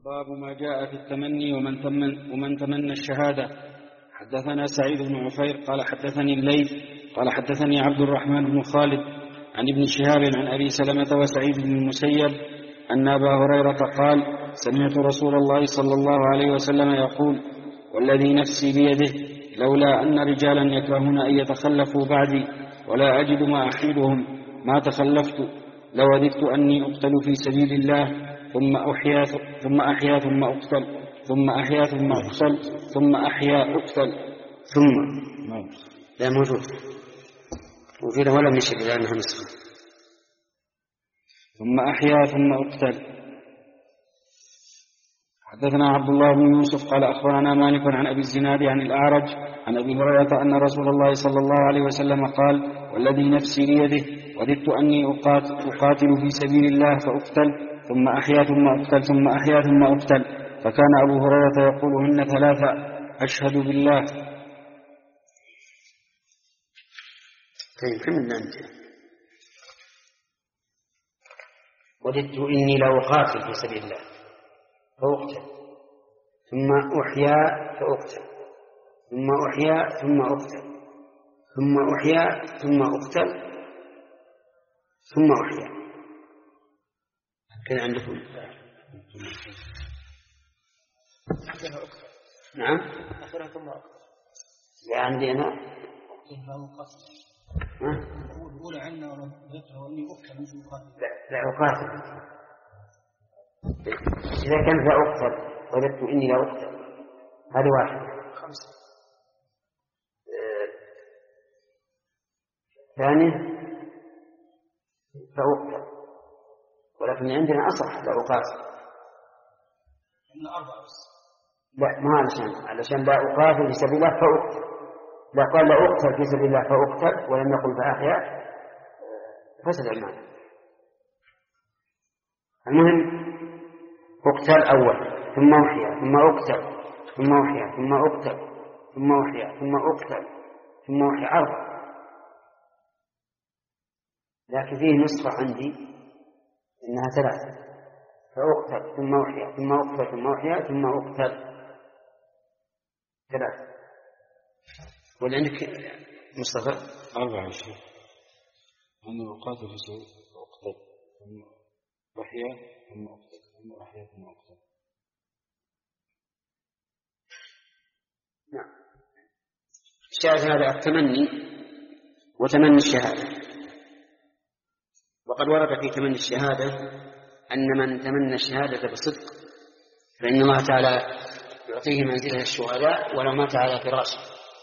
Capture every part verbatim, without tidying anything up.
باب ما جاء في التمني ومن تمن ومن تمنى الشهادة. حدثنا سعيد بن عفير قال حدثني الليث قال حدثني عبد الرحمن بن خالد عن ابن شهاب عن أبي سلمة وسعيد بن المسيب أن أبا هريرة قال سمعت رسول الله صلى الله عليه وسلم يقول والذي نفسي بيده لولا أن رجالا يكرهون أن يتخلفوا بعدي ولا أجد ما أحيلهم ما تخلفت لوددت أني أقتل في سبيل الله ثم أحيا ثم أحيا ثم أقتل ثم أحيا ثم أقتل ثم أحيا أقتل ثم لا موجود وفيه ولا مشي لأنها نسخة ثم أحيا ثم أقتل. حدثنا عبد الله بن يوسف قال أخبرنا مالك عن أبي الزناد عن الأعرج عن أبي هريرة أن رسول الله صلى الله عليه وسلم قال والذي نفسي بيده وددت أني أقاتل في سبيل الله فأقتل ثم أحيا ثم أقتل ثم أحيا ثم أقتل. فكان أبو هريرة يقولهن ثلاثة أشهد بالله. طيب كملنا أنت. وددت إني لو أقاتل في سبيل الله فأقتل ثم أحيا فأقتل ثم أحيا ثم أقتل ثم أحيا ثم أقتل ثم أحيا. كان عندكم نعم آخرها ثم أقتل لا عندي أنا الأولى عنا ونذكر وإني أقتل مش أقاتل لا أقاتل إذا كان لا أقتل وددت إني لا أقتل هذا واحد. خمسة ثاني فأقتل ولكن عندنا أصح لا أقاتل إن أربعة بس لا ما علشان علشان لا أقاتل في سبيل الله فأقتل لا قال لا أقتل في سبيل الله فأقتل ولم يقل فأحيا فسد المعنى. المهم أقتل أول ثم أحيا ثم أقتل ثم أحيا ثم أقتل ثم أحيا ثم أقتل ثم أحيا أربعة. لكن فيه نسخة عندي إنها ثلاثة فأقتل ثم أحيا ثم أقتل ثم أحيا ثم أقتل ثلاثة. ولا عندك مصطفى أربعة شيء أنا أقاتل في سبيل أقتل ثم أحيا ثم أقتل ثم أحيا ثم أقتل. نعم. الشاهد هذا التمني وتمني الشهادة. وقد ورد في تمني الشهادة أن من تمنى الشهادة بصدق فإن الله تعالى يعطيه منزلة الشهداء ولو مات على فراشه.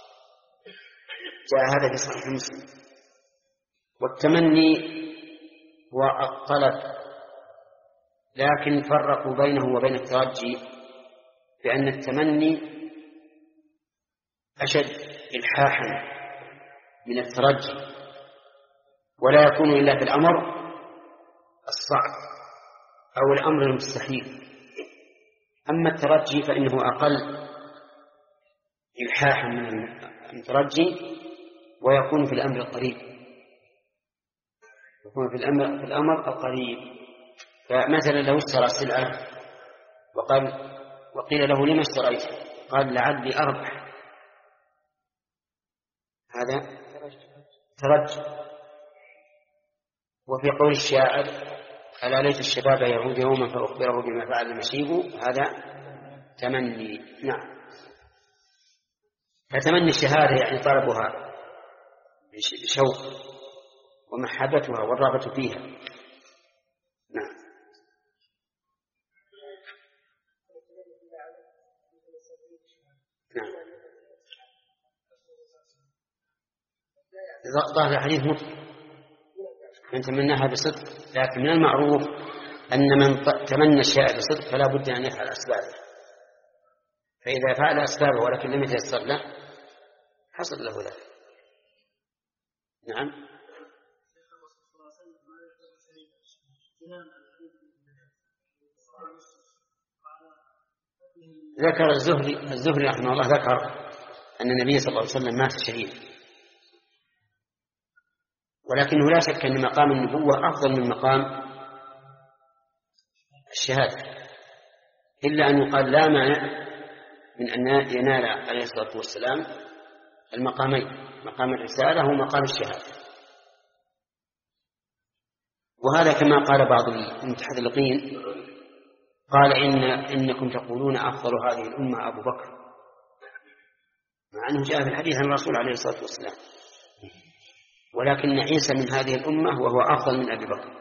جاء هذا في صحيح مسلم. والتمني هو الطلب لكن فرقوا بينه وبين الترجي بأن التمني أشد إلحاحا من الترجي ولا يكون إلا في الأمر الصعب أو الأمر المستحيل. أما الترجي فإنه أقل إلحاحا من الترجي ويكون في الأمر القريب يكون في الأمر في الأمر القريب. فمثلا لو اشترى سلعة وقال وقيل له لما اشتريت قال لعلي أربح هذا ترجي. وفي قول الشاعر ألا ليت الشباب يعود يوما فأخبره بما فعل مشيبه هذا تمني. نعم. فتمني الشهادة يعني طلبها بشوق ومحبتها والرغبة فيها. نعم. نعم. ظاهر الحديث مطلق من تمناها بصدق لكن من المعروف أن من تمنى الشيء بصدق فلا بد أن يفعل أسبابه فإذا فعل أسبابه ولكن لم يتيسر له حصل له ذلك. نعم. ذكر الزهري الزهري رحمه الله ذكر أن النبي صلى الله عليه وسلم مات شهيد ولكنه لا شك أن مقام النبوة أفضل من مقام الشهادة إلا أن يقال لا مانع من أن ينال عليه الصلاة والسلام المقامين، مقام الرسالة ومقام الشهادة. وهذا كما قال بعض المتحذلقين، قال إن إنكم تقولون أفضل هذه الأمة أبو بكر، مع أنه جاء في الحديث عن الرسول عليه الصلاة والسلام، ولكن عيسى من هذه الأمة وهو أفضل من أبي بكر.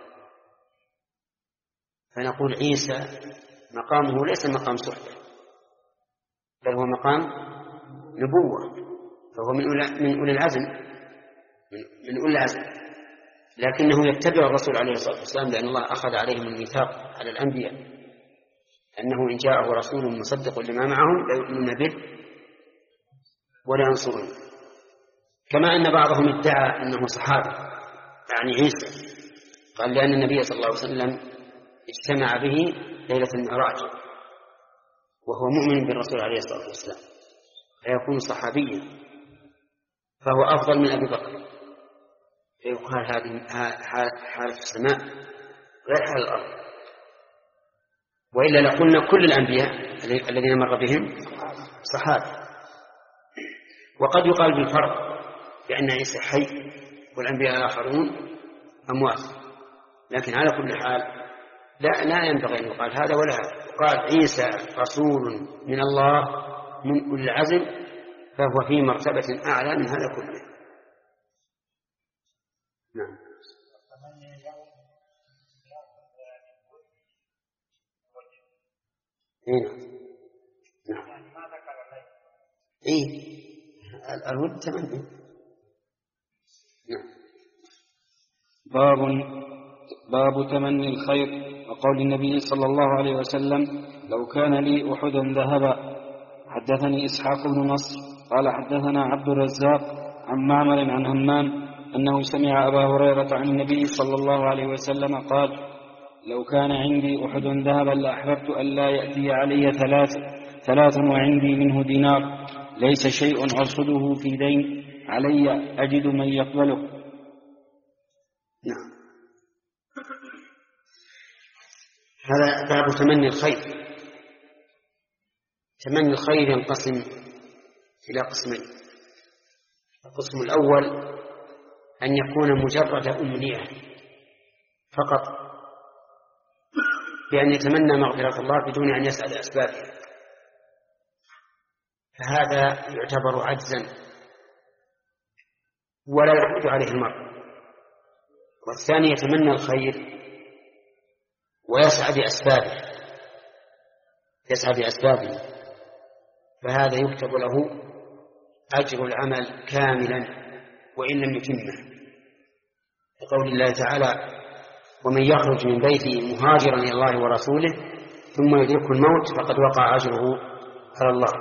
فنقول عيسى مقامه ليس مقام صحبة، بل هو مقام نبوة، فهو من أولي العزم، من أولي العزم، لكنه يتبع الرسول عليه الصلاة والسلام، لأن الله أخذ عليهم الميثاق على الأنبياء أنه إن جاءه رسول مصدق لما معهم ليؤمنون به ولا ينصرون. كما أن بعضهم ادعى أنه صحابي، يعني عيسى، قال لأن النبي صلى الله عليه وسلم اجتمع به ليلة المعراج وهو مؤمن بالرسول عليه الصلاة والسلام، فيكون صحابيا، فهو أفضل من أبي بكر، فيقال هذه حالة السماء غير حال الأرض. وإلا لقلنا كل الأنبياء الذين مر بهم صحابة. وقد يقال بالفرق بأن عيسى حي والأنبياء الآخرون أموات، لكن على كل حال لا لا ينبغي أن يقال هذا ولا هذا. قال عيسى رسول من الله من أولي العزم، فهو في مرتبة أعلى من هذا كله. نعم. إيه نعم. إيه الود تمنى. نعم. باب باب تمني الخير وقول النبي صلى الله عليه وسلم لو كان لي أحد ذهبا. حدثني إسحاق بن نصر قال حدثنا عبد الرزاق عن معمر عن همام أنه سمع أبا هريرة عن النبي صلى الله عليه وسلم قال لو كان عندي أحد ذهبا لأحببت أن لا يأتي علي ثلاث ثلاث وعندي منه دينار ليس شيء أرصده في دين علي أجد من يقبله. نعم. هذا باب تمني الخير. تمني الخير ينقسم إلى قسمين. القسم الأول أن يكون مجرد أمنية فقط، بأن يتمنى مغفرة الله بدون أن يسأل أسبابها، فهذا يعتبر عجزا ولا يحمد عليه المرء. والثاني يتمنى الخير ويسعى بأسبابه يسعى بأسبابه فهذا يكتب له أجر العمل كاملا وإن لم يتمه، لقول الله تعالى ومن يخرج من بيته مهاجرا إلى الله ورسوله ثم يدركه الموت فقد وقع أجره على الله.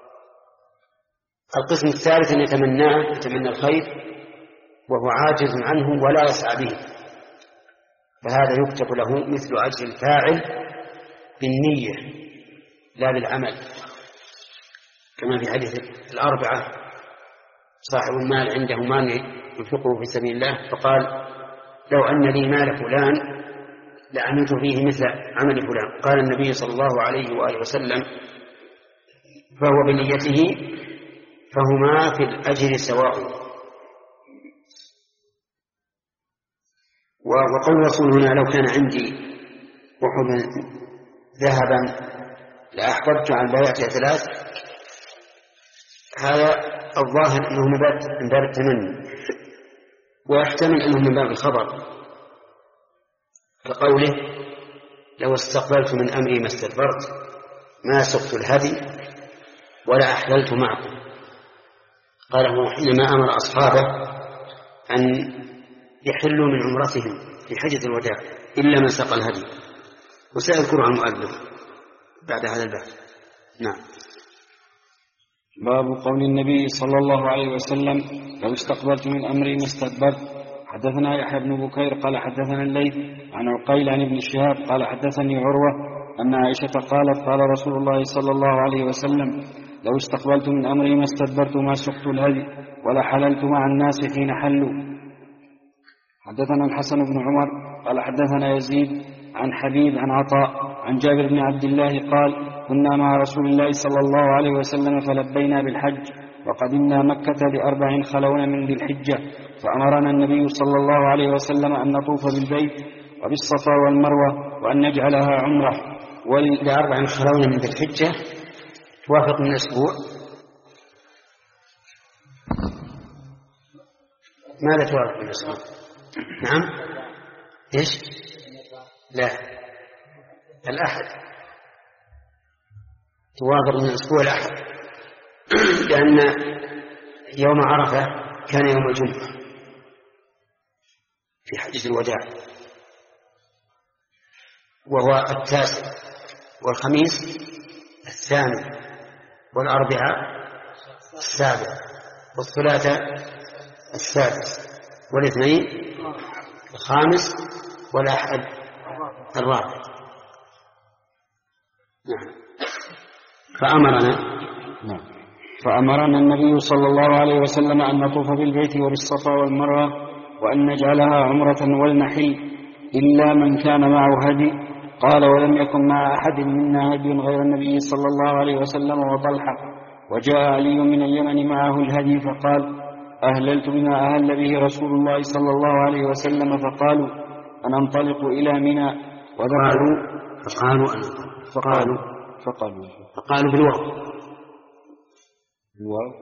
القسم الثالث أن يتمناه يتمنى الخير وهو عاجز عنه ولا يسعى به، فهذا يكتب له مثل أجر الفاعل بالنية لا بالعمل، كما في حديث الأربعة صاحب المال عنده مال ينفقه في سبيل الله فقال لو أن لي مال فلان لعملت فيه مثل عمل فلان، قال النبي صلى الله عليه وآله وسلم فهو بنيته فهما في الأجر سواء. وقول رسول هنا لو كان عندي أحد ذهبا لأحببت عن بيعة ثلاث، هذا الظاهر أنه من باب التمني، ويحتمل أنه من باب الخبر كقوله لو استقبلت من أمري ما استدبرت ما سقت الهدي ولا أحللت معكم. قاله حينما أمر أصحابه أن يحلوا من عمرتهم في حجة الوداع إلا من سقى الهدي، وسيذكر عن المؤلف بعد هذا الباب. نعم. باب قول النبي صلى الله عليه وسلم لو استقبلت من أمري ما استدبرت. حدثنا يحيى بن بكير قال حدثنا الليث عن عقيل عن ابن شهاب قال حدثني عروة أن عائشة قالت قال رسول الله صلى الله عليه وسلم لو استقبلت من أمري ما استدبرت ما سقت الهدي ولا حللت مع الناس حين حلوا. حدثنا الحسن بن عمر قال حدثنا يزيد عن حبيب عن عطاء عن جابر بن عبد الله قال كنا مع رسول الله صلى الله عليه وسلم فلبينا بالحج وقدمنا مكة لأربع خلون من ذي الحجة فأمرنا النبي صلى الله عليه وسلم أن نطوف بالبيت وبالصفا والمروة وأن نجعلها عمرة. ولأربع خلون من ذي الحجة توافق من أسبوع. ماذا توافق من أسبوع؟ نعم إيش؟ لا الأحد توافق من أسبوع الأحد، لأن يوم عرفة كان يوم الجمعة في حجة الوداع وهو التاسع، والخميس الثامن، والأربعاء السابع، والثلاثاء السادس، والاثنين الخامس، والأحد الرابع. نعم. فأمرنا نعم. فأمرنا النبي صلى الله عليه وسلم أن نطوف بالبيت وبالصفا والمروة وأن نجعلها عمرة ولنحل إلا من كان معه هدي. قال ولم يكن مع أحد منا هدي غير النبي صلى الله عليه وسلم وطلحة. وجاء علي من اليمن معه الهدي فقال أهللت بما أهل به رسول الله صلى الله عليه وسلم. فقالوا أننطلق إلى منى وذكروا فقالوا فقالوا فقالوا فقالوا بالواو الواو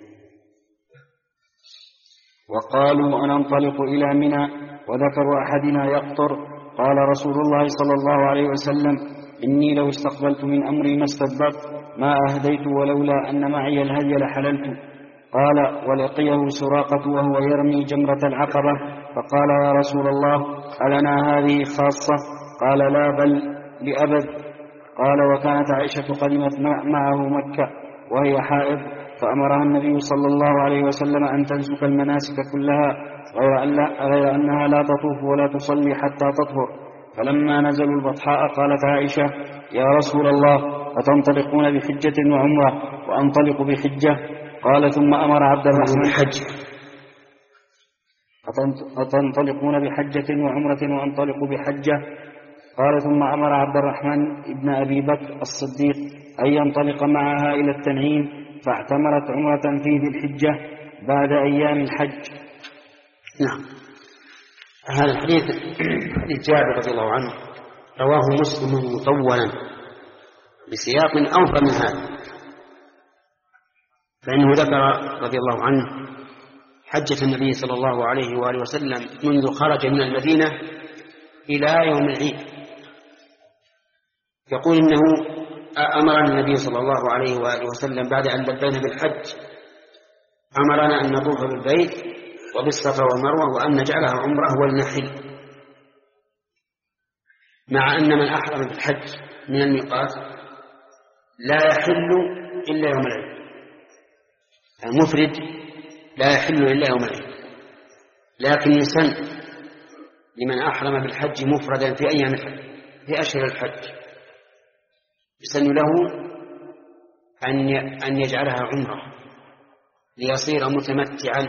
وقالوا أننطلق إلى منى وذكر أحدنا يقطر. قال رسول الله صلى الله عليه وسلم إني لو استقبلت من أمري ما استدبرت ما أهديت ولولا أن معي الهدي لحللت. قال ولقيه سراقة وهو يرمي جمرة العقبة فقال يا رسول الله ألنا هذه خاصة؟ قال لا بل لأبد. قال وكانت عائشة قدمت معه مكة وهي حائض فأمرها النبي صلى الله عليه وسلم أن تنسك المناسك كلها غير, أن لا غير أنها لا تطوف ولا تصلي حتى تطهر. فلما نزلوا البطحاء قالت عائشة يا رسول الله أتنطلقون بحجة وعمرة وأنطلق بحجة؟ قال ثم أمر عبد الرحمن حج أتنطلقون بحجة وعمرة وأنطلق بحجة؟ قال ثم أمر عبد الرحمن ابن أبي بكر الصديق أن ينطلق معها إلى التنعيم فاعتمرت عمرة في ذي الحجة بعد أيام الحج. نعم. هذا الحديث حديث جابر رضي الله عنه رواه مسلم مطولا بسياق أوفى من هذا، فإنه ذكر رضي الله عنه حجة النبي صلى الله عليه وآله وسلم منذ خرج من المدينة إلى يوم العيد. يقول إنه أمرنا النبي صلى الله عليه وآله وسلم بعد أن لبينا بالحج أمرنا أن نطوف بالبيت وبالصفا والمروة وأن نجعلها عمرة ولنحل، مع أن من أحرم بالحج من الميقات لا يحل إلا يوم العيد، المفرد لا يحل إلا يوم العيد، لكن يسن لمن أحرم بالحج مفردا في أيام الحج في أشهر الحج يسن له أن يجعلها عمرة ليصير متمتعا.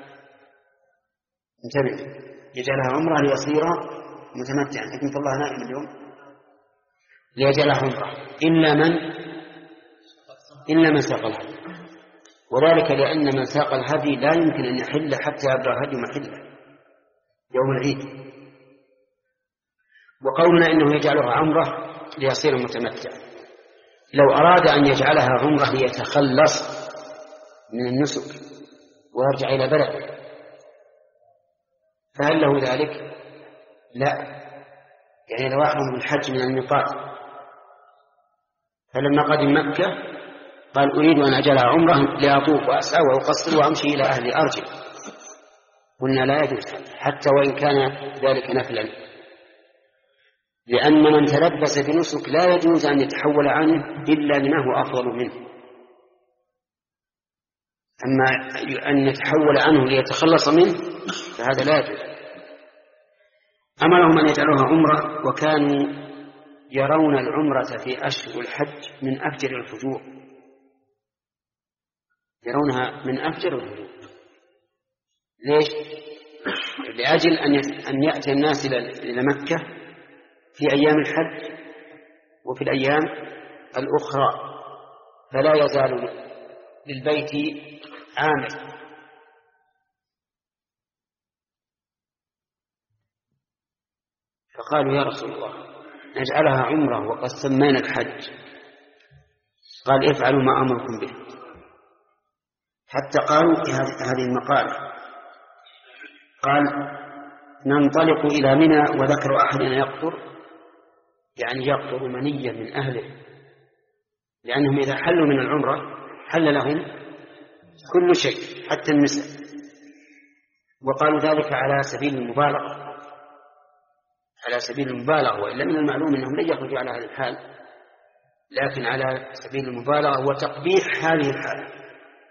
انتبه، يجعلها عمرة ليصير متمتعا، لكن الله نائم اليوم ليجعلها عمرة إلا من إلا من ساق الهدي، وذلك لأن من ساق الهدي لا يمكن أن يحل حتى يبلغ الهدي محله يوم العيد. وقولنا إنه يجعلها عمرة ليصير متمتعا، لو أراد أن يجعلها عمرة ليتخلص من النسك ويرجع إلى بلده فهل له ذلك؟ لا، يعني لو أحرم بالحج من الميقات فلما قدم مكة قال أريد أن أجعلها عمرة لأطوف وأسعى وأقصر وأمشي إلى أهلي أرجع، قلنا لا يجوز حتى وإن كان ذلك نفلا، لأن من تلبس بنسك لا يجوز أن يتحول عنه إلا لما هو أفضل منه، أما أن يتحول عنه ليتخلص منه فهذا لا يجوز. أمرهم أن يجعلوها عمرة، وكانوا يرون العمرة في أشهر الحج من أفجر الفجور، يرونها من أفجر الفجور. ليش؟ لأجل أن يأتي الناس إلى مكة في أيام الحج وفي الأيام الأخرى، فلا يزال للبيت عامل. فقالوا يا رسول الله نجعلها عمرة وقد سمينا الحج. قال افعلوا ما أمركم به. حتى قالوا في هذه المقالة قال ننطلق إلى منى وذكر أحدنا يقطر، يعني يقطر منيا من أهله، لأنهم إذا حلوا من العمرة حل لهم كل شيء حتى النساء. وقالوا ذلك على سبيل المبالغة، على سبيل المبالغة، وإلا من المعلوم أنهم لن يخرجوا على هذا الحال، لكن على سبيل المبالغة وتقبيح هذه الحالة،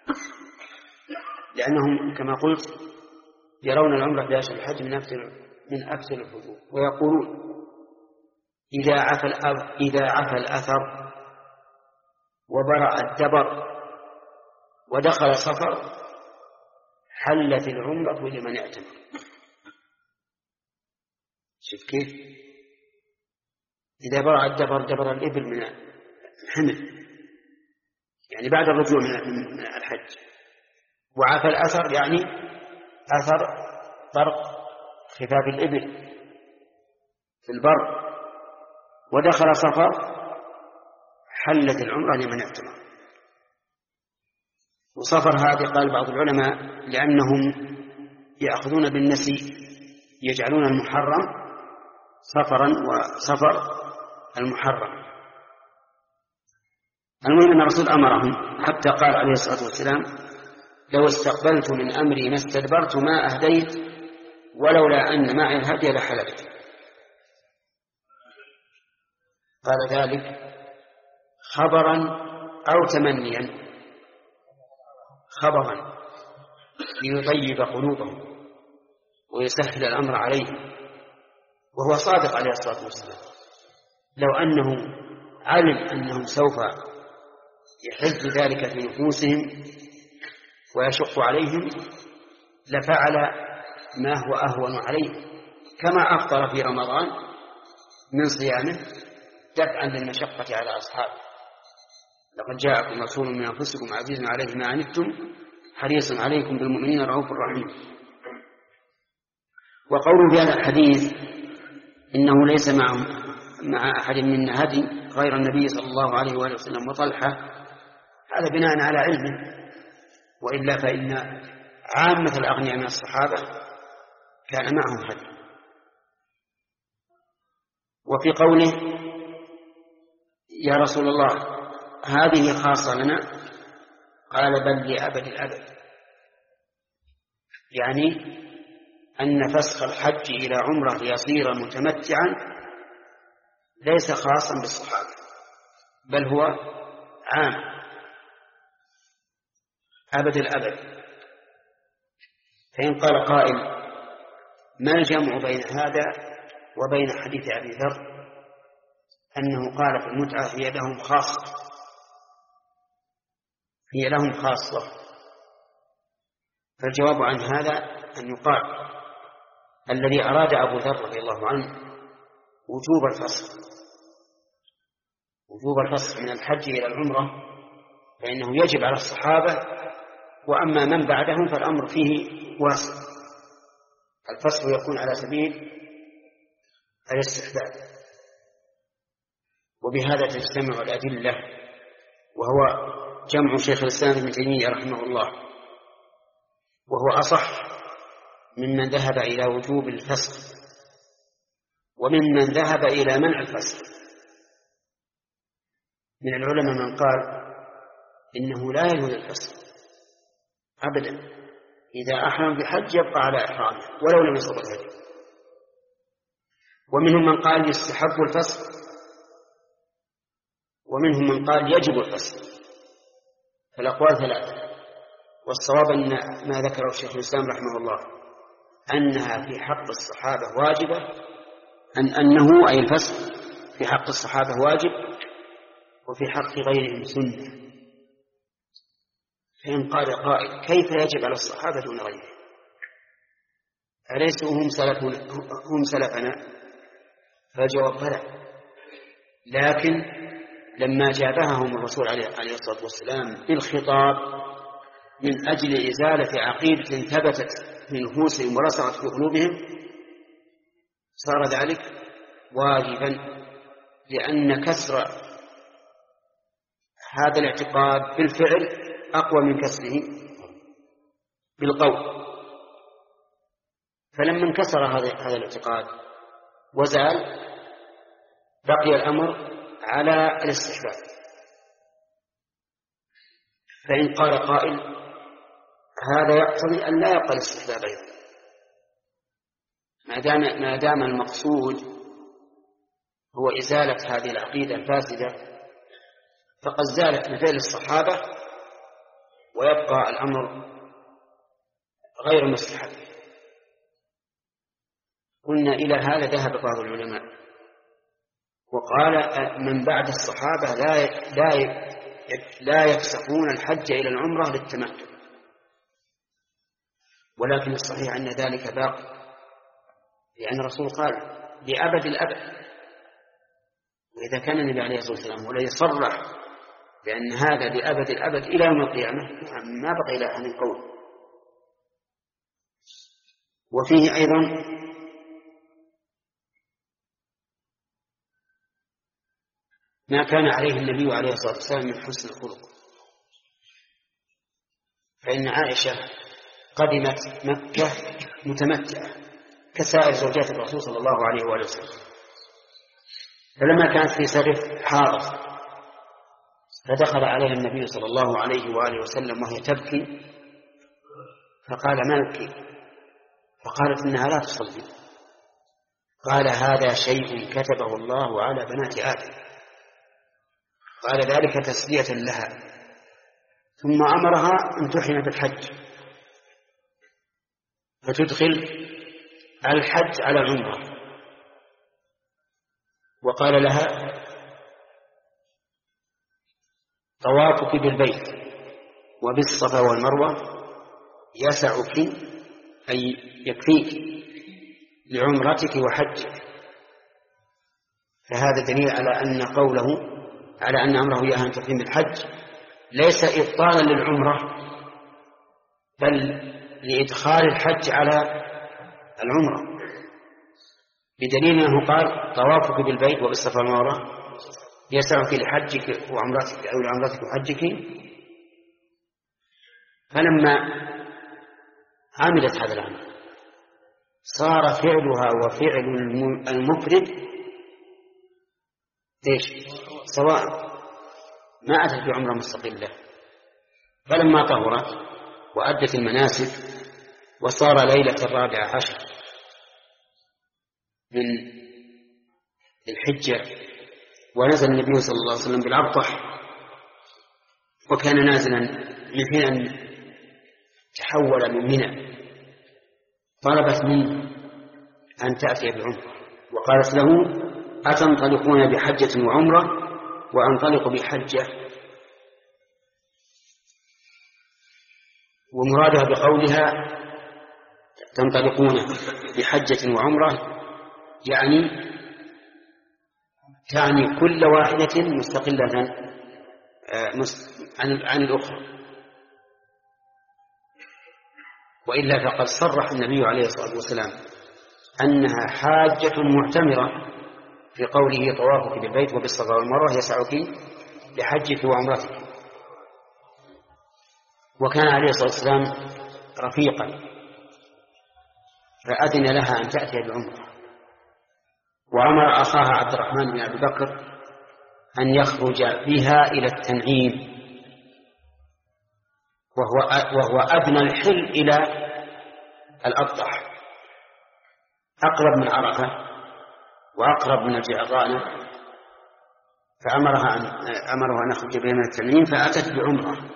لأنهم كما قلت يرون العمرة في أشهر الحج من أكثر من أكثر الحجوج. ويقولون إذا عفى إذا عفى الأثر وبرأ الدبر ودخل صفر حلت العمرة لمن اعتمر. شوف كيف؟ إذا برأ الدبر دبر الإبل من الحمل، يعني بعد الرجوع من الحج، وعفى الأثر يعني أثر طرق خفاف الإبل في البر، ودخل صفر حلت العمرة لمن اعتمر. وصفر هذه قال بعض العلماء لأنهم يأخذون بالنسي، يجعلون المحرم صفرا وصفر المحرم. المهم أن الرسول أمرهم حتى قال عليه الصلاة والسلام لو استقبلت من أمري ما استدبرت ما أهديت ولولا أن معي الهدي لحلبت. قال ذلك خبرا أو تمنيا؟ خبرا ليطيب قلوبهم ويسهل الأمر عليهم، وهو صادق عليه الصلاة والسلام. لو أنه علم أنهم سوف يحز ذلك في نفوسهم ويشق عليهم لفعل ما هو أهون عليه، كما أفطر في رمضان من صيامه دفعا للمشقة على أصحابه. لقد جاءكم رسول من أنفسكم عزيز عليه ما عنتم حريص عليكم بالمؤمنين رؤوف رحيم. وقوله في هذا الحديث إنه ليس مع مع أحد منا هدي غير النبي صلى الله عليه وآله وسلم وطلحة، هذا بناء على علمه، وإلا فإن عامة الأغنياء من الصحابة كان معهم هدي. وفي قوله يا رسول الله هذه خاصة لنا، قال بل لأبد الأبد، يعني أن فسخ الحج إلى عمرة ليصير متمتعا ليس خاصا بالصحابة، بل هو عام أبد الأبد. فإن قال قائل ما الجمع بين هذا وبين حديث أبي ذر أنه قال في المتعة هي لهم خاصة، هي لهم خاصة؟ فالجواب عن هذا أن يقال الذي أراد أبو ذر رضي الله عنه وجوب الفسخ، وجوب الفسخ من الحج إلى العمرة، فإنه يجب على الصحابة، وأما من بعدهم فالأمر فيه واسع. الفسخ يكون على سبيل الاستحباب. وبهذا تجتمع الأدلة، وهو جمع شيخ الإسلام ابن تيمية رحمه الله، وهو أصح ممن ذهب إلى وجوب الفسخ وممن ذهب إلى منع الفسخ. من العلماء من قال إنه لا يجوز الفسخ أبدا، إذا أحرم بحج يبقى على إحرامه ولو لم يسبق الهدي. ومنهم من قال يستحب الفسخ، ومنهم من قال يجب الفسخ. فالأقوال ثلاثة، والصواب أن ما ذكره الشيخ الإسلام رحمه الله أنها في حق الصحابة واجبة، أن أنه أي الفسخ في حق الصحابة واجب وفي حق غيرهم سنة. فإن قال قائل كيف يجب على الصحابة دون غيرهم؟ أليسوا هم سلفنا هم سلفنا؟ فالجواب بلى، لكن لما جابههم الرسول عليه الصلاة والسلام بالخطاب من أجل إزالة عقيدة ثبتت في نفوسهم ورسخت في قلوبهم صار ذلك واجبا، لأن كسر هذا الاعتقاد بالفعل أقوى من كسره بالقول. فلما انكسر هذا الاعتقاد وزال بقي الأمر على الاستحباب. فإن قال قائل هذا يقتضي أن لا يبقى الاستحباب أيضا، ما دام ما دام المقصود هو إزالة هذه العقيدة الفاسدة فقد زالت من فعل الصحابة ويبقى الأمر غير مستحب. قلنا إلى هذا ذهب بعض العلماء وقال من بعد الصحابة لا لا لا يفسخون الحج إلى العمرة للتمتع، ولكن الصحيح أن ذلك باق، لأن الرسول قال لأبد الأبد. وإذا كان النبي عليه الصلاة والسلام والذي صرح بأن هذا لأبد الأبد إلى يوم القيامة ما بقي إلى أن القول. وفيه أيضا ما كان عليه النبي عليه الصلاة والسلام من حسن الخلق، فإن عائشة قدمت مكة متمتعة كسائر زوجات الرسول صلى الله عليه وآله وسلم، فلما كانت في سرف حاضر فدخل عليها النبي صلى الله عليه وآله وسلم وهي تبكي فقال ما لك؟ فقالت إنها لا تصلي. قال هذا شيء كتبه الله على بنات آدم. قال ذلك تسلية لها، ثم أمرها أن تحرم بالحج فتدخل الحج على العمرة، وقال لها طوافك بالبيت وبالصفا والمروة يسعك أي يكفيك لعمرتك وحجك. فهذا دليل على أن قوله على أن أمره إياها أن تقيم بالحج ليس إبطالا للعمرة بل لإدخال الحج على العمرة، بدليل أنه قال طوافك بالبيت وبالصفا والمروة يسعك لحجك وعمرتك أو لعمرتك وحجك. فلما عملت هذا العمل صار فعلها وفعل المفرد ايش سواء، ما أتت بعمرة مستقلة. فلما طهرت وأدت المناسك وصار ليلة الرابعة عشر من الحجة ونزل النبي صلى الله عليه وسلم بالأبطح، وكان نازلا من حين أن تحول من منى، طلبت منه أن تأتي بعمرة وقالت له أتنطلقون بحجة وعمرة وأنطلق بحجة. ومرادها بقولها تنطلقون بحجة وعمرة يعني تعني كل واحدة مستقلة عن الأخرى، وإلا فقد صرح النبي عليه الصلاة والسلام أنها حاجة معتمرة في قوله طوافك بالبيت وبالصفا والمروة يسعك لحجك وعمرتك. وكان عليه الصلاة والسلام رفيقا فأذن لها أن تأتي بعمرة، وأمر أخاها عبد الرحمن بن أبي بكر أن يخرج بها إلى التنعيم، وهو, وهو أدنى الحل إلى الأبطح، أقرب من عرفة وأقرب من الجعرانة، فأمرها أن أمرها أن يخرج بها من التنعيم فأتت بعمرة،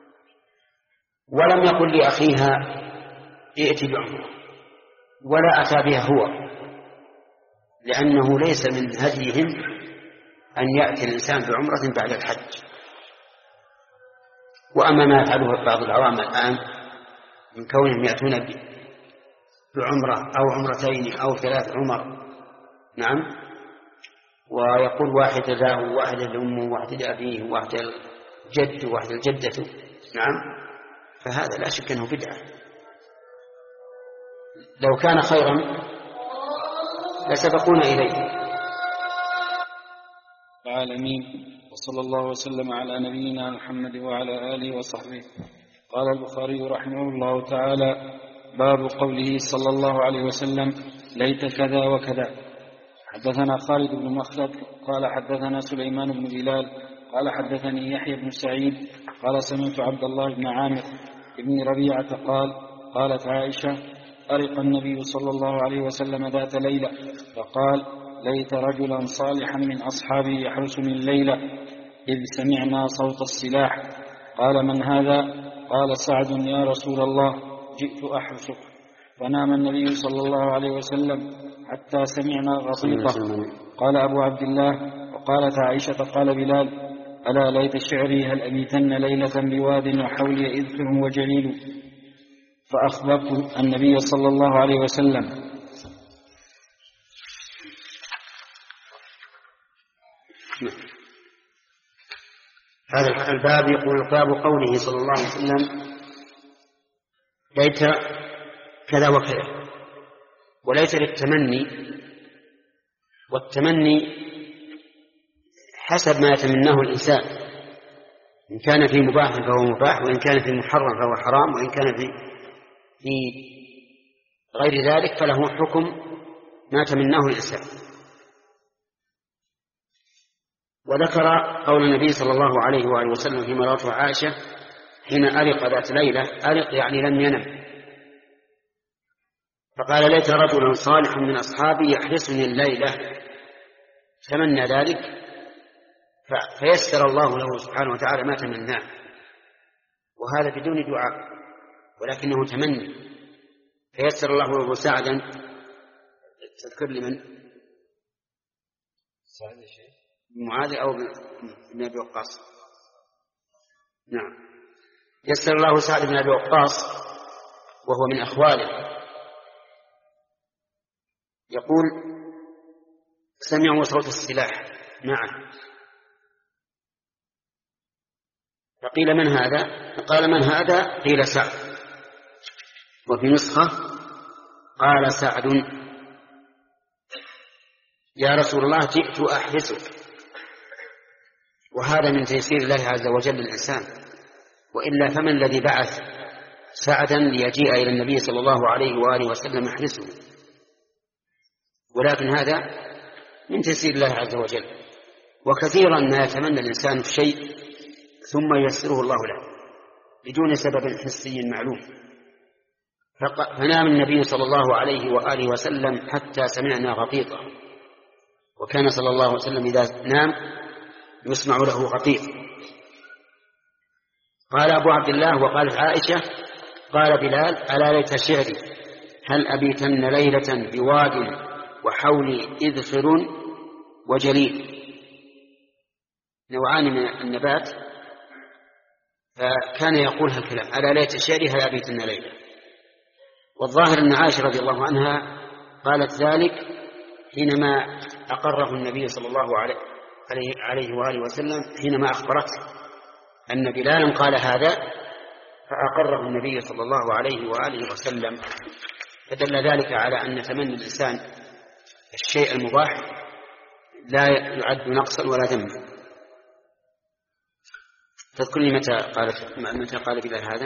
ولم يقل لأخيها ائت بعمرة ولا أتى بها هو، لأنه ليس من هديهم أن يأتي الإنسان بعمرة بعد الحج. وأما ما يفعله بعض العوام الآن من كونهم يأتون بعمرة أو عمرتين أو ثلاث عمر، نعم، ويقول واحد له واحد لأمه واحد لأبيه واحد لجده واحد لجدته، نعم، فهذا لا شك أنه بدعة. لو كان خيرا لسبقونا إليه. العالمين، وصلى الله وسلم على نبينا محمد وعلى آله وصحبه. قال البخاري رحمه الله تعالى: باب قوله صلى الله عليه وسلم: ليت كذا وكذا. حدثنا خالد بن مخلد قال حدثنا سليمان بن بلال قال حدثني يحيى بن سعيد قال سمعت عبد الله بن عامر بن ربيعة قال: قالت عائشة: أرق النبي صلى الله عليه وسلم ذات ليلة فقال: ليت رجلا صالحا من أصحابي يحرسني الليلة إذ سمعنا صوت السلاح. قال: من هذا؟ قال: سعد يا رسول الله، جئت أحرسك. فنام النبي صلى الله عليه وسلم حتى سمعنا غطيطة. قال أبو عبد الله: وقالت عائشة: قال بلال: ألا ليت شعري هل أبيتن ليلة بواد وحولي إذخر وجليل. فأخبرت النبي صلى الله عليه وسلم. هذا الباب يقول: باب قوله صلى الله عليه وسلم: ليت كذا وكذا. وليت للتمني، والتمني حسب ما يتمناه الإنسان، إن كان في مباح فهو مباح، وإن كان في محرم فهو حرام، وإن كان في في غير ذلك فله حكم ما تمناه الإنسان. وذكر قول النبي صلى الله عليه وآله وسلم في مرات عائشة حين أرق ذات ليلة، أرق يعني لم ينم، فقال: ليت رجلا صالحا من أصحابي يحرسني الليلة. تمنى ذلك فيسر الله له سبحانه وتعالى ما تمناه، وهذا بدون دعاء ولكنه تمني، فيسر الله له سعدا. تذكر لمن؟ سعد الشيخ معاذ أو بن أبي وقاص؟ نعم، يسر الله سعد بن أبي وقاص وهو من أخواله. يقول: سمعوا صوت السلاح معه، فقيل: من هذا؟ قال: من هذا؟ قيل: سعد. وفي نسخة قال سعد: يا رسول الله، جئت أحرسك. وهذا من تيسير الله عز وجل للإنسان، وإلا فمن الذي بعث سعدا ليجيء إلى النبي صلى الله عليه وآله وسلم يحرسه؟ ولكن هذا من تيسير الله عز وجل. وكثيرا ما يتمنى الإنسان الشيء ثم ييسره الله له بدون سبب حسي معلوم. فنام النبي صلى الله عليه وآله وسلم حتى سمعنا غطيطا، وكان صلى الله عليه وسلم إذا نام يسمع له غطيط. قال أبو عبد الله: وقالت عائشة: قال بلال: ألا ليت شعري هل أبيتن ليلة بواد وحولي إذخر وجليل. نوعان من النبات، فكان يقول هالكلام: ألا ليت شعري هل أبيتن ليلة. والظاهر أن عائشة رضي الله عنها قالت ذلك حينما أقره النبي صلى الله عليه عليه وآله وسلم، حينما أخبرته أن بلالا قال هذا، فأقره النبي صلى الله عليه وآله وسلم. فدل ذلك على أن تمني الإنسان الشيء المباح لا يعد نقصا ولا ذنبا. تذكرني متى قالت متى قال بلال هذا؟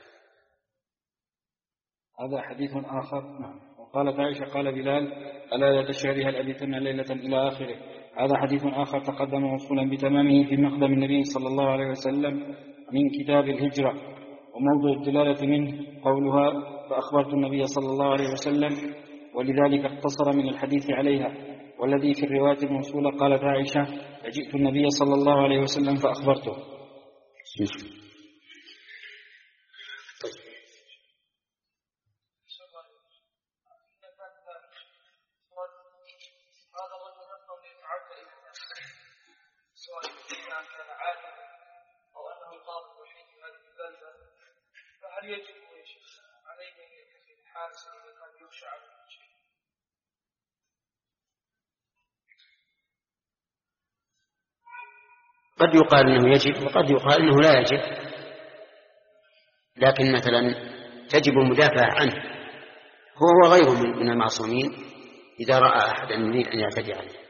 هذا حديث آخر. نعم. وقالت عائشة: قال بلال: ألا يتشعري هل أبيتن ليلة إلى آخره. هذا حديث آخر تقدم موصولا بتمامه في مقدم النبي صلى الله عليه وسلم من كتاب الهجرة. وموضع الدلالة منه قولها: فأخبرت النبي صلى الله عليه وسلم، ولذلك اقتصر من الحديث عليها. والذي في الرواية الموصولة قالت عائشة: فجئت النبي صلى الله عليه وسلم فأخبرته. فهل يجب عليه أن يتخذ حارسا إذا كان يخشى على شيء؟ قد يقال أنه يجب وقد يقال أنه لا يجب، لكن مثلا تجب المدافعة عنه، هو وغيره من المعصومين إذا رأى أحدا يريد أن يعتدي عليه.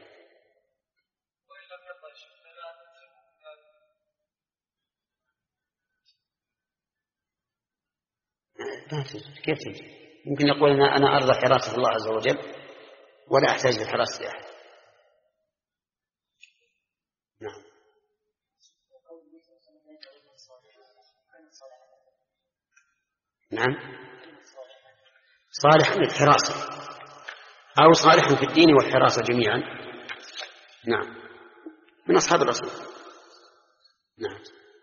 كيف تجي؟ يمكن يقول أنا أنا أرضى حراسة الله عز وجل ولا أحتاج لحراسة أحد. نعم. نعم، صالحا للحراسة أو صالحا في الدين والحراسة جميعا. نعم، من أصحاب الرسول. نعم.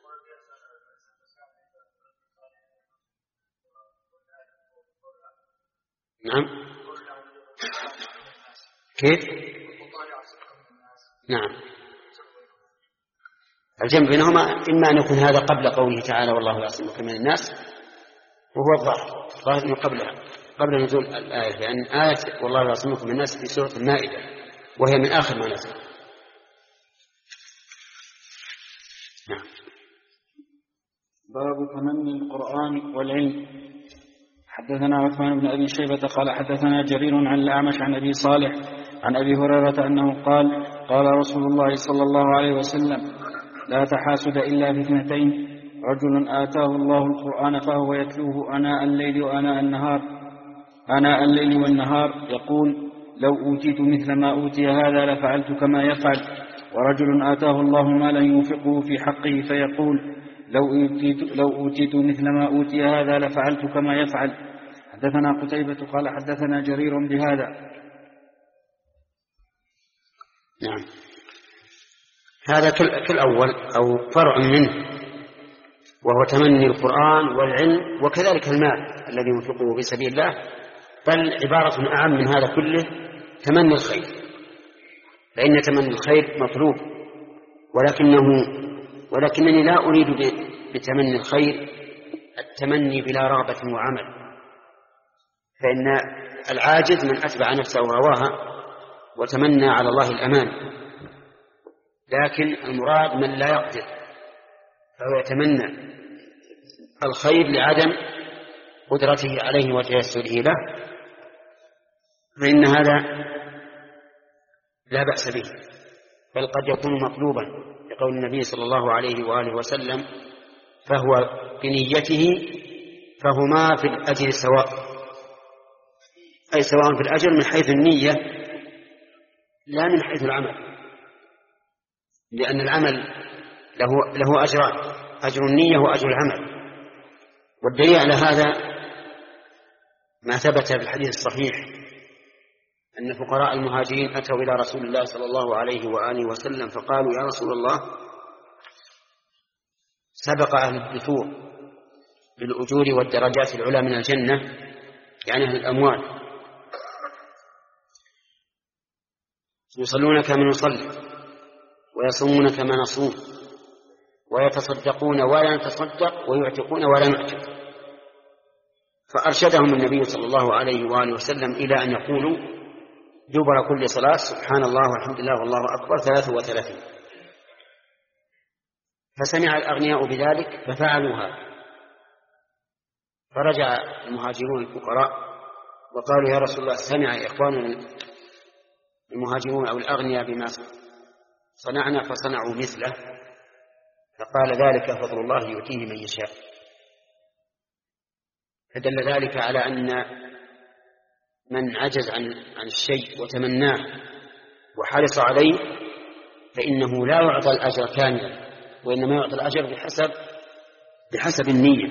نعم. كيف؟ نعم، الجمع بينهما إما أن يكون هذا قبل قوله تعالى والله يعصمك من الناس، وهو الظاهر الظاهر أنه قبلها قبل نزول الآية، لأن آية والله يعصمك من الناس في سورة المائدة وهي من آخر ما نزل. نعم. باب تمني القرآن والعلم. حدثنا عثمان بن أبي شيبة قال حدثنا جرير عن الأعمش عن أبي صالح عن أبي هريرة أنه قال قال رسول الله صلى الله عليه وسلم لا تحاسد إلا في اثنتين، رجل آتاه الله القرآن فهو يتلوه آناء الليل وآناء النهار آناء الليل والنهار يقول لو أوتيت مثل ما أوتي هذا لفعلت كما يفعل، ورجل آتاه الله مالا ينفقه في حقه فيقول لو أوتيت, لو أوتيت مثل ما أوتي هذا لفعلت كما يفعل. حدثنا قتيبة قال حدثنا جرير بهذا. نعم، هذا كالأول أو فرع منه، وهو تمني القرآن والعلم وكذلك المال الذي ينفقه في سبيل الله، بل عبارة أعم من هذا كله تمني الخير، فإن تمني الخير مطلوب، ولكنه ولكنني لا أريد بتمني الخير التمني بلا رغبة وعمل، فإن العاجز من أتبع نفسه وهواها وتمنى على الله الأمان، لكن المراد من لا يقدر فهو يتمنى الخير لعدم قدرته عليه وتيسره له، فإن هذا لا بأس به، بل قد يكون مطلوبا لقول النبي صلى الله عليه وآله وسلم فهو بنيته فهما في الأجر سواء، أي سواء في الأجر من حيث النية لا من حيث العمل، لأن العمل له, له أجران، أجر النية وأجر العمل. والدليل على هذا ما ثبت في الحديث الصحيح أن فقراء المهاجرين أتوا إلى رسول الله صلى الله عليه وآله وسلم فقالوا يا رسول الله سبق أهل الدثور بالأجور والدرجات العلى من الجنة، يعني أهل الأموال، يصلون كما نصلي ويصومون كما نصوم ويتصدقون ولا نتصدق ويعتقون ولا نعتق. فأرشدهم النبي صلى الله عليه وآله وسلم إلى أن يقولوا دبر كل صلاة سبحان الله والحمد لله والله أكبر ثلاث وثلاثين. فسمع الأغنياء بذلك ففعلوها، فرجع المهاجرون الفقراء وقالوا يا رسول الله سمع إخواننا المهاجرون أو الأغنياء بما صنعنا فصنعوا مثله، فقال ذلك فضل الله يؤتيه من يشاء. فدل ذلك على أن من عجز عن عن الشيء وتمناه وحرص عليه فإنه لا يعطى الأجر كاملا، وإنما يعطى الأجر بحسب بحسب النية.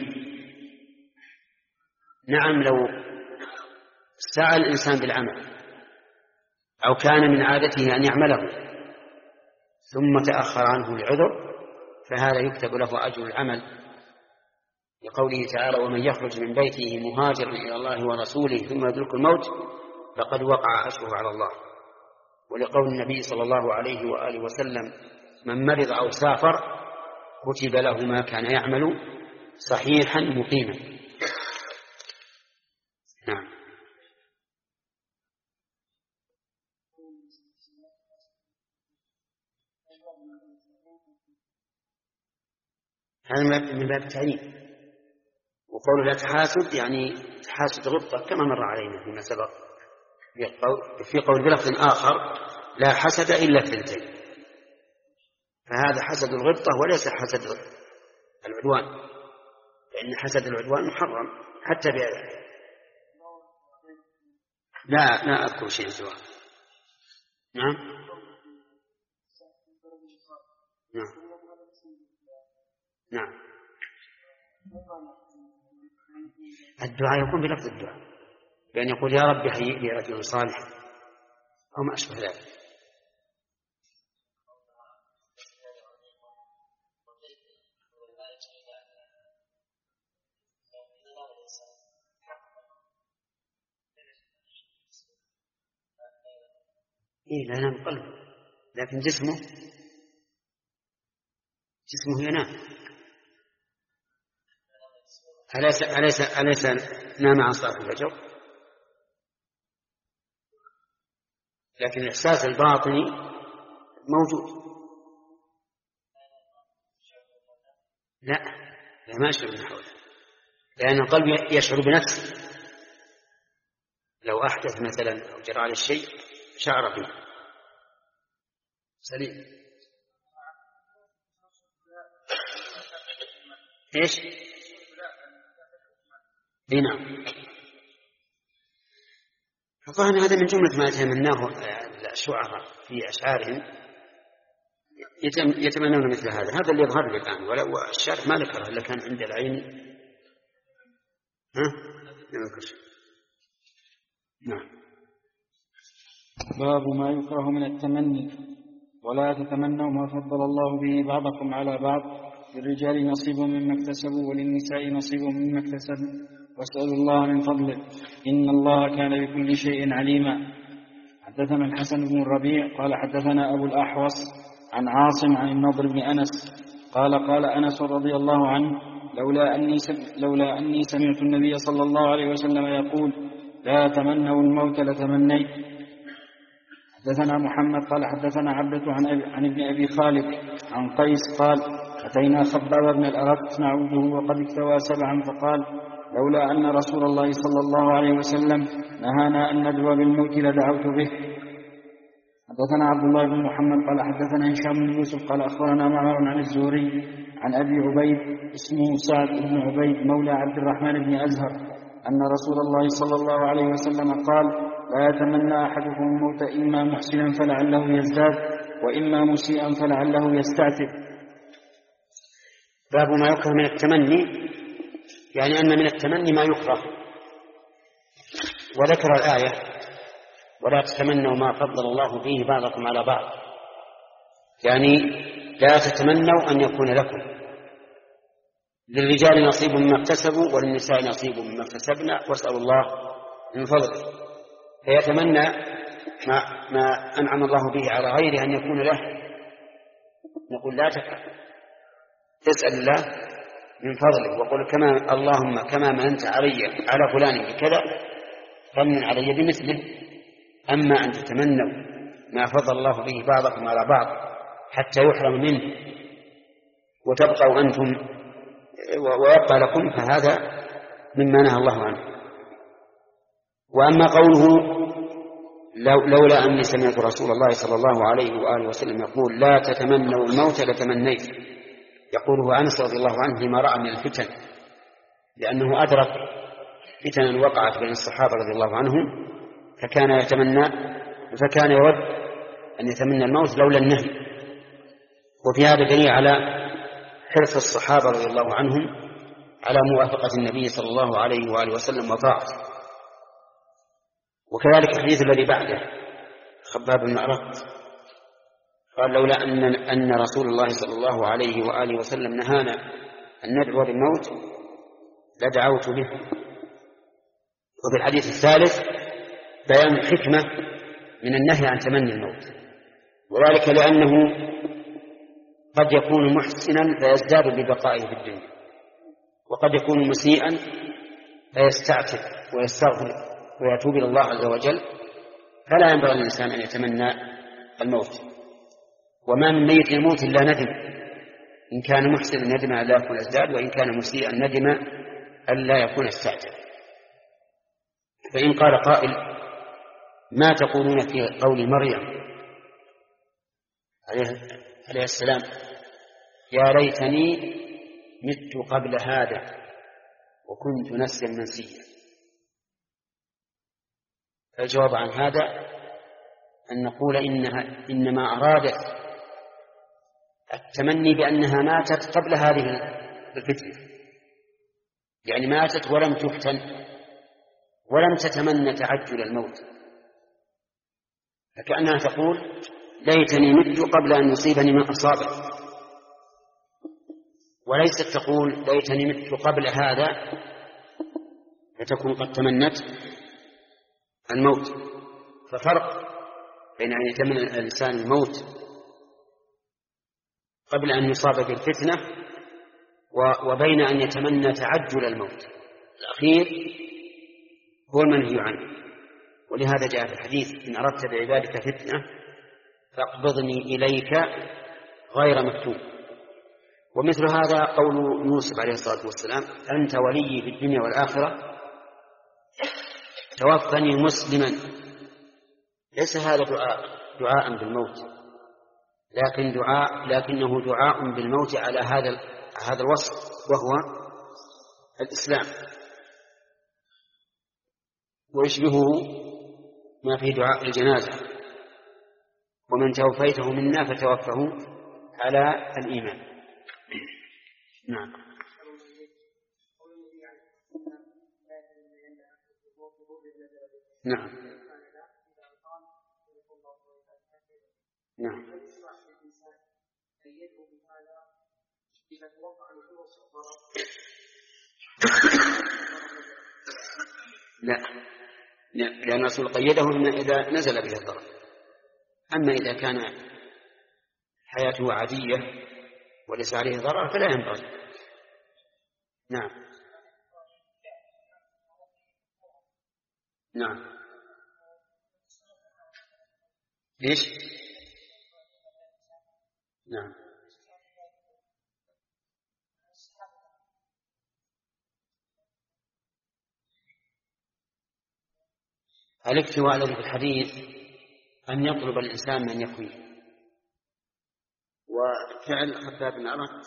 نعم، لو سعى الإنسان بالعمل أو كان من عادته أن يعمله ثم تأخر عنه العذر فهذا يكتب له أجر العمل، لقوله تعالى ومن يخرج من بيته مهاجرا إلى الله ورسوله ثم يدرك الموت فقد وقع أجره على الله، ولقول النبي صلى الله عليه وآله وسلم من مرض أو سافر كتب له ما كان يعمل صحيحا مقيما. نعم. هذا من باب التعليم. وقول لا تحاسد يعني تحاسد غبطة كما مر علينا فيما سبق في قول بلفظ آخر لا حسد إلا اثنتين، فهذا حسد الغبطة وليس حسد العدوان، لأن حسد العدوان محرم حتى بهذا. لا لا أذكر شيء سواء. نعم نعم نعم. الدعاء يكون بلفظ الدعاء، بأن يقول يا رب هيئ لي رجلا صالحا أو ما أشبه ذلك. إيه لا ينام قلبه، لكن جسمه جسمه ينام. أليس أليس أليس نام عن صلاة الفجر؟ لكن الإحساس الباطني موجود. لا لا ما يشعر بنحوه، لأن القلب يشعر بنفسه. لو أحدث مثلا أو جرى على الشيء شعر به سليم. إيش؟ إيه نعم. فظهر هذا من جملة ما يتمناه الشعراء في أشعارهم، يتمنون مثل هذا. هذا اللي يظهر لي الآن، ولو الشارح ما ذكره إلا كان عند العين. ها؟ نعم. باب ما يكره من التمني. ولا تتمنوا ما فضل الله به بعضكم على بعض، للرجال نصيب مما اكتسبوا وللنساء نصيب مما اكتسبوا واسألوا الله من فضله إن الله كان بكل شيء عليما. حدثنا الحسن بن الربيع قال حدثنا أبو الأحوص عن عاصم عن النضر بن أنس قال قال أنس رضي الله عنه لولا أني, لولا أني سمعت النبي صلى الله عليه وسلم يقول لا تمنوا الموت لتمنيت. حدثنا محمد قال حدثنا عبدة عن, عن ابن أبي خالد عن قيس قال أتينا خباب بن الأرت نعوده وقد اكتوى سبعا فقال لولا أن رسول الله صلى الله عليه وسلم نهانا أن ندعو بالموت لدعوت به. حدثنا عبد الله بن محمد قال حدثنا هشام بن يوسف قال أخبرنا معمر عن الزهري عن أبي عبيد اسمه سعد بن عبيد مولى عبد الرحمن بن أزهر أن رسول الله صلى الله عليه وسلم قال لا يتمنى أحدكم الموت إما محسنا فلعله يزداد وإما مسيئا فلعله يستعتب. باب ما يكره من التمني، يعني أن من التمني ما يكره. وذكر الآية ولا تتمنوا ما فضل الله به بعضكم على بعض، يعني لا تتمنوا أن يكون لكم. للرجال نصيب مما اكتسبوا وللنساء نصيب مما اكتسبنا واسألوا الله من فضله. فيتمنى ما, ما أنعم الله به على غيره أن يكون له. نقول لا تفعل، تسأل الله من فضله وقل كما اللهم كما مننت علي على فلان بكذا فمن علي بمثله. أما أن تتمنوا ما فضل الله به بعضكم على بعض حتى يحرم منه وتبقوا أنتم ويبقى لكم فهذا مما نهى الله عنه. وأما قوله لو لولا أني سمعت رسول الله صلى الله عليه وآله وسلم يقول لا تتمنوا الموت لتمنيت، يقوله أنس رضي الله عنه لما رأى من الفتن، لأنه أدرك فتنا وقعت بين الصحابة رضي الله عنهم فكان يتمنى فكان يود أن يتمنى الموت لولا النهي. وفي هذا دليل على حرص الصحابة رضي الله عنهم على موافقة النبي صلى الله عليه وآله وسلم وطاعته. وكذلك الحديث الذي بعده خباب بن الأرت قال لولا أن, أن رسول الله صلى الله عليه وآله وسلم نهانا أن ندعو بالموت لدعوت به. وفي الحديث الثالث بيان الحكمة من النهي عن تمني الموت، وذلك لأنه قد يكون محسنا فيزداد ببقائه في الدنيا، وقد يكون مسيئا فيستعتب ويستغفر ويتوب إلى الله عز وجل. فلا ينبغي للإنسان أن يتمنى الموت. وما من ميت يموت إلا ندم إن كان محسنا ندم أن لا يكون ازداد، وإن كان مسيئا ندم أن لا يكون استعجل. فإن قال قائل: ما تقولون في قول مريم عليه السلام: يا ليتني مت قبل هذا وكنت نسيا منسيا؟ فالجواب عن هذا أن نقول إنها إنما أرادت التمني بأنها ماتت قبل هذه الفتنة، يعني ماتت ولم تفتن ولم تتمنى تعجل الموت، فكأنها تقول: ليتني مت قبل أن يصيبني ما أصابه، وليست تقول: ليتني مت قبل هذا فتكون قد تمنت الموت. ففرق بين أن يتمنى الإنسان الموت قبل أن يصاب بالفتنة وبين أن يتمنى تعجل الموت. الأخير هو المنهي عنه، ولهذا جاء في الحديث: إن أردت بعبادك فتنة فاقبضني إليك غير مكتوب. ومثل هذا قول يوسف عليه الصلاة والسلام: أنت ولي في الدنيا والآخرة توفني مسلما. ليس هذا دعاء دعاء بالموت، لكن دعاء لكنه دعاء بالموت على هذا هذا الوصف، وهو الإسلام. ويشبهه ما في دعاء الجنازة: ومن توفيته منا فتوفه على الإيمان. نعم. نعم. نعم. لا، لأن الرسول قيده إذا نزل به الضرر. أما إذا كان حياته عادية وليس عليه ضرر فلا ينبغي. نعم. نعم. ليش؟ نعم. الاكتواء الذي في الحديث أن يطلب الإنسان من يكويه، وفعل خباب بن أرد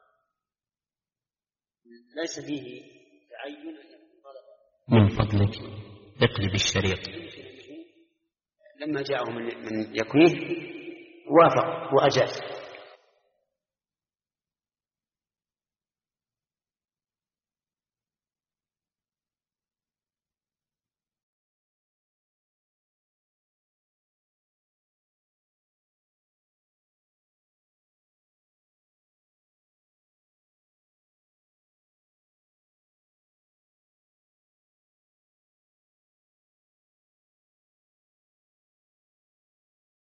ليس فيه تعين. من فضلك اقلب الشريط. لما جاءه من يكويه وافق وأجاز.